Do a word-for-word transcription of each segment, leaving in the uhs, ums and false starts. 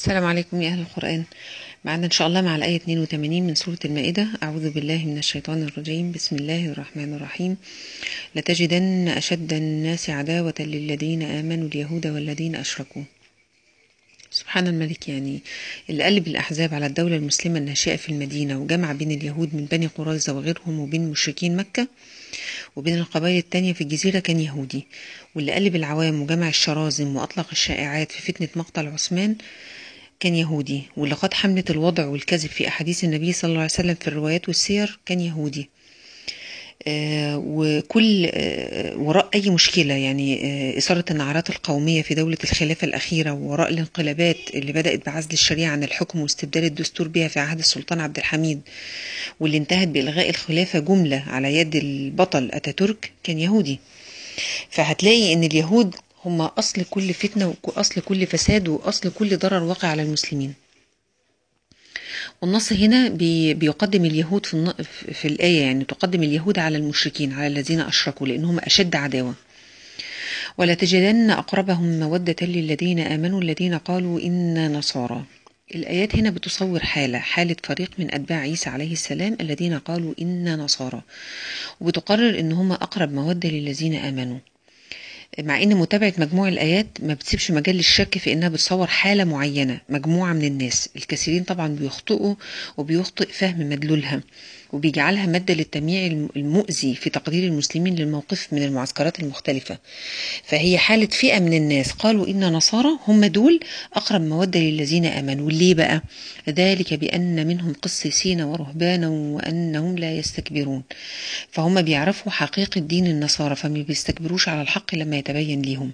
السلام عليكم يا أهل القرآن. معنا إن شاء الله مع الآية اثنين وثمانين من سورة المائدة. أعوذ بالله من الشيطان الرجيم. بسم الله الرحمن الرحيم. لتجدن أشد الناس عداوة للذين آمنوا اليهود والذين أشركوا. سبحان الملك، يعني اللي قلب الأحزاب على الدولة المسلمة الناشئة في المدينة وجمع بين اليهود من بني قريظة وغيرهم وبين مشركين مكة وبين القبائل التانية في الجزيرة كان يهودي، واللي قلب العوام وجمع الشرازم وأطلق الشائعات في فتنة مقتل عثمان كان يهودي، واللي قاد حملة الوضع والكذب في أحاديث النبي صلى الله عليه وسلم في الروايات والسير كان يهودي. آه وكل آه وراء أي مشكلة، يعني آه إثارة النعرات القومية في دولة الخلافة الأخيرة، وراء الانقلابات اللي بدأت بعزل الشريعة عن الحكم واستبدال الدستور بها في عهد السلطان عبد الحميد، واللي انتهت بإلغاء الخلافة جملة على يد البطل أتاتورك، كان يهودي. فهتلاقي إن اليهود هم أصل كل فتنة وأصل كل فساد وأصل كل ضرر واقع على المسلمين. والنص هنا بي بيقدم اليهود في, في الآية، يعني تقدم اليهود على المشركين، على الذين أشركوا، لأنهم أشد عداوة. ولا تجدن أقربهم مودة للذين آمنوا الذين قالوا إنا نصارى. الآيات هنا بتصور حالة حالة فريق من أتباع عيسى عليه السلام الذين قالوا إنا نصارى، وبتقرر إن هم أقرب مودة للذين آمنوا، مع ان متابعة مجموع الآيات ما بتسيبش مجال للشك في انها بتصور حالة معينة، مجموعة من الناس. الكثيرين طبعا بيخطئوا وبيخطئ فهم مدلولها، وبيجعلها مادة للتمييع المؤذي في تقدير المسلمين للموقف من المعسكرات المختلفة. فهي حالة فئة من الناس قالوا إن نصارى هم دول أقرب مودة للذين آمنوا. ليه بقى؟ ذلك بأن منهم قسيسين ورهبانا وأنهم لا يستكبرون. فهم بيعرفوا حقيقة دين النصارى، فما بيستكبروش على الحق لما يتبين ليهم.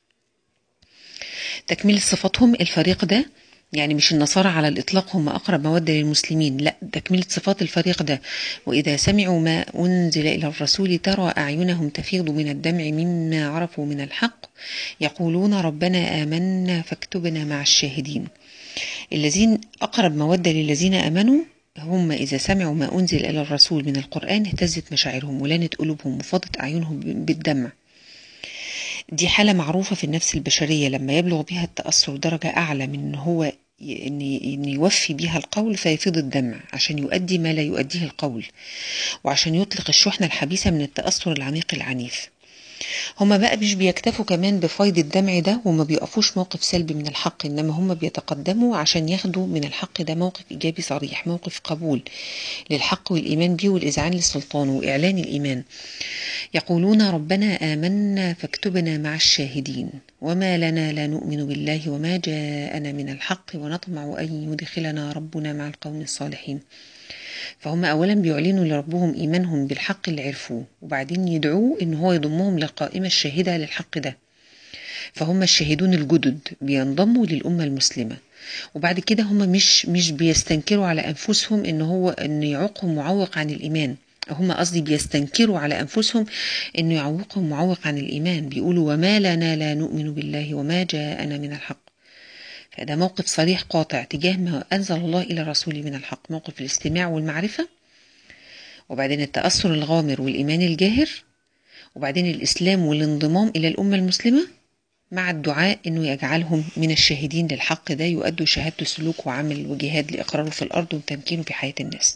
تكميل صفاتهم الفريق ده، يعني مش النصارى على الإطلاق هم أقرب مودة للمسلمين، لا، تكملة صفات الفريق ده. وإذا سمعوا ما أنزل إلى الرسول ترى أعينهم تفيض من الدمع مما عرفوا من الحق يقولون ربنا آمنا فاكتبنا مع الشاهدين. الذين أقرب مودة للذين آمنوا هم إذا سمعوا ما أنزل إلى الرسول من القرآن اهتزت مشاعرهم ولانت قلوبهم وفاضت أعينهم بالدمع. دي حالة معروفة في النفس البشرية لما يبلغ بها التأثر درجة أعلى من إن هو إن يوفي بها القول فيفيض الدمع عشان يؤدي ما لا يؤديه القول، وعشان يطلق الشحنة الحبيسة من التأثر العميق العنيف. هما بقى مش بيكتفوا كمان بفيض الدمع ده وما بيقفوش موقف سلبي من الحق، إنما هما بيتقدموا عشان ياخدوا من الحق ده موقف إيجابي صريح، موقف قبول للحق والإيمان به والإذعان للسلطان وإعلان الإيمان. يقولون ربنا آمنا فاكتبنا مع الشاهدين وما لنا لا نؤمن بالله وما جاءنا من الحق ونطمع أن يدخلنا ربنا مع القوم الصالحين. فهم أولا بيعلنوا لربهم إيمانهم بالحق اللي عرفوه، وبعدين يدعوه إن هو يضمهم للقائمة الشاهدة للحق ده. فهم الشاهدون الجدد بينضموا للأمة المسلمة. وبعد كده هم مش مش بيستنكروا على أنفسهم إن هو إن يعوقهم معوق عن الإيمان. هم قصدي بيستنكروا على أنفسهم إنه يعوقهم معوق عن الإيمان، بيقولوا وما لنا لا نؤمن بالله وما جاءنا من الحق. فده موقف صريح قاطع تجاه ما أنزل الله إلى رسوله من الحق، موقف الاستماع والمعرفة، وبعدين التأثر الغامر والإيمان الجاهر، وبعدين الإسلام والانضمام إلى الأمة المسلمة، مع الدعاء إنه يجعلهم من الشاهدين للحق ده يؤدوا شهادة سلوك وعمل وجهاد لإقراره في الأرض وتمكينه في حياة الناس.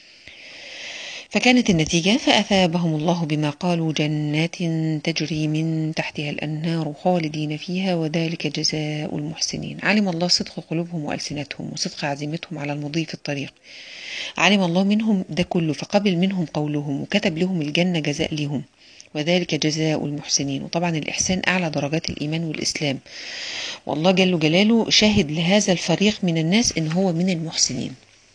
فكانت النتيجة فأثابهم الله بما قالوا جنات تجري من تحتها الأنهار خالدين فيها وذلك جزاء المحسنين. علم الله صدق قلوبهم وألسنتهم وصدق عزيمتهم على المضي في الطريق. علم الله منهم ده كله فقبل منهم قولهم وكتب لهم الجنة جزاء لهم، وذلك جزاء المحسنين. وطبعا الإحسان أعلى درجات الإيمان والإسلام، والله جل جلاله شاهد لهذا الفريق من الناس إن هو من المحسنين.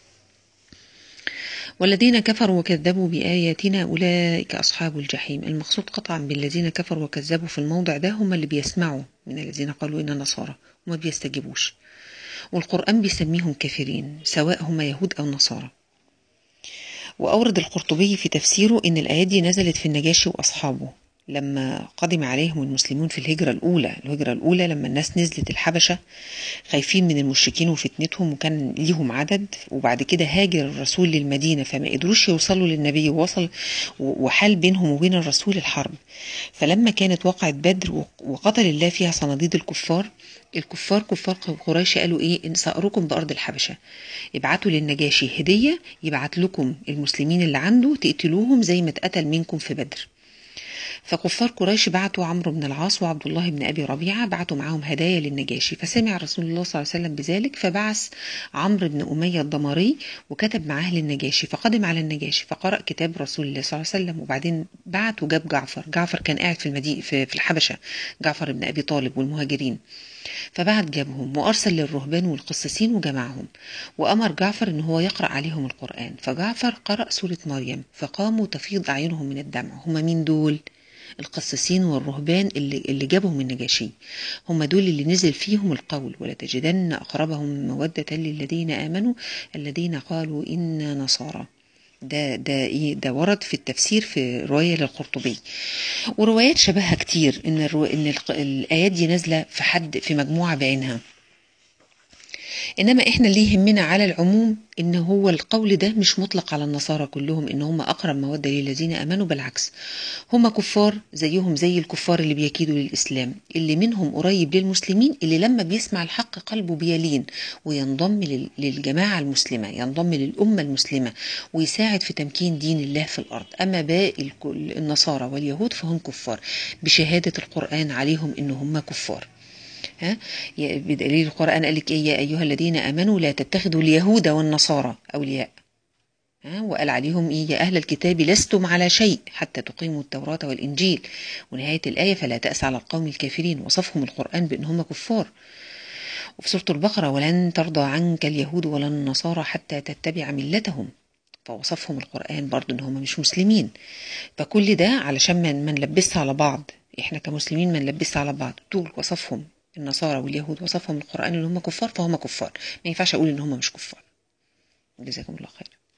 والذين كفروا وكذبوا بآياتنا أولئك أصحاب الجحيم. المقصود قطعا بالذين كفروا وكذبوا في الموضع ده هم اللي بيسمعوا من الذين قالوا إن نصارى وما بيستجيبوش، والقرآن بيسميهم كافرين سواء هم يهود أو نصارى. وأورد القرطبي في تفسيره إن الآيات دي نزلت في النجاشي وأصحابه لما قدم عليهم المسلمون في الهجرة الأولى الهجرة الأولى لما الناس نزلت الحبشة خايفين من المشركين وفتنتهم، وكان ليهم عدد، وبعد كده هاجر الرسول للمدينة فما قدروش يوصلوا للنبي، ووصل وحال بينهم وبين الرسول الحرب. فلما كانت وقعت بدر وقتل الله فيها صناديد الكفار، الكفار كفار قريش قالوا ايه؟ ان سأركم بأرض الحبشة، ابعتوا للنجاشي هدية يبعت لكم المسلمين اللي عنده تقتلوهم زي ما اتقتل منكم في بدر. فكفار قريش بعتوا عمرو بن العاص وعبد الله بن أبي ربيعة، بعتوا معاهم هدايا للنجاشي. فسمع رسول الله صلى الله عليه وسلم بذلك، فبعث عمرو بن أمية الضمري وكتب معاه للنجاشي، فقدم على النجاشي فقرأ كتاب رسول الله صلى الله عليه وسلم، وبعدين بعت وجاب جعفر. جعفر كان قاعد في المدينة في الحبشة، جعفر بن أبي طالب والمهاجرين. فبعت جابهم وأرسل للرهبان والقسيسين وجمعهم، وأمر جعفر إن هو يقرأ عليهم القرآن. فجعفر قرأ سورة مريم فقاموا تفيض أعينهم من الدمع. هم مين دول؟ القسيسين والرهبان اللي, اللي جابهم النجاشي، هم دول اللي نزل فيهم القول ولا تجدن أقربهم مودة للذين آمنوا الذين قالوا إنا نصارى. ده ده ايه ده ورد في التفسير في روايه للقرطبي، وروايات شبهها كتير ان الرو... ان الق... الايات دي نازله في حد في مجموعه بعينها. انما احنا اللي يهمنا على العموم ان هو القول ده مش مطلق على النصارى كلهم ان هم اقرب موده للذين امنوا، بالعكس هم كفار زيهم زي الكفار اللي بيكيدوا للاسلام، اللي منهم قريب للمسلمين، اللي لما بيسمع الحق قلبه بيلين وينضم لل... للجماعه المسلمه، ينضم للامه المسلمه ويساعد في تمكين دين الله في الارض. اما باقي النصارى واليهود فهم كفار بشهاده القران عليهم ان هم كفار. ها بدليل القرآن قال لك إيه؟ يا أيها الذين آمنوا لا تتخذوا اليهود والنصارى أولياء. ها وقال عليهم إيه؟ يا أهل الكتاب لستم على شيء حتى تقيموا التوراة والإنجيل. ونهاية الآية فلا تأس على القوم الكافرين، وصفهم القرآن بأنهم كفار. وفي سورة البقرة ولن ترضى عنك اليهود ولا النصارى حتى تتبع ملتهم، فوصفهم القرآن برضو أنهم مش مسلمين. فكل ده علشان ما نلبسها على بعض، إحنا كمسلمين ما نلبسها على بعض. طول وصفهم النصارى واليهود وصفهم القرآن ان هم كفار فهم كفار، ما ينفعش اقول ان هم مش كفار. جزاكم الله خير.